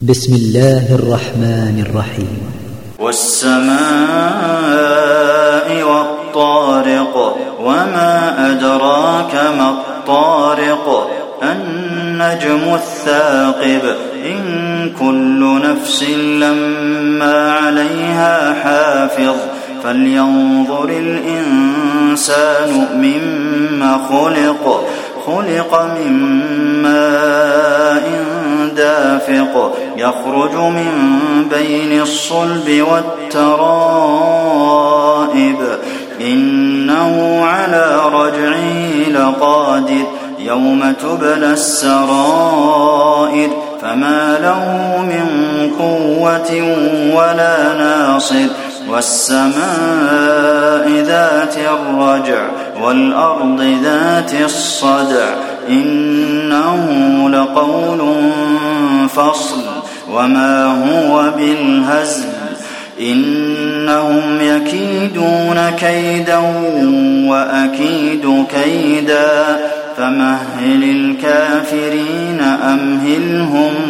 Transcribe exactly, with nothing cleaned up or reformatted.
بسم الله الرحمن الرحيم. والسماء والطارق وما أدراك ما الطارق النجم الثاقب إن كل نفس لما عليها حافظ فلينظر الإنسان مما خلق خلق من ماء دافق يخرج من بين الصلب والترائب إنه على رجعه لقادر يوم تبلى السرائر فما له من قوة ولا ناصر والسماء ذات الرجع والأرض ذات الصدع إنه لقول فصل وما هو بالهزل إنهم يكيدون كيدا وأكيد كيدا فمهل الكافرين أمهلهم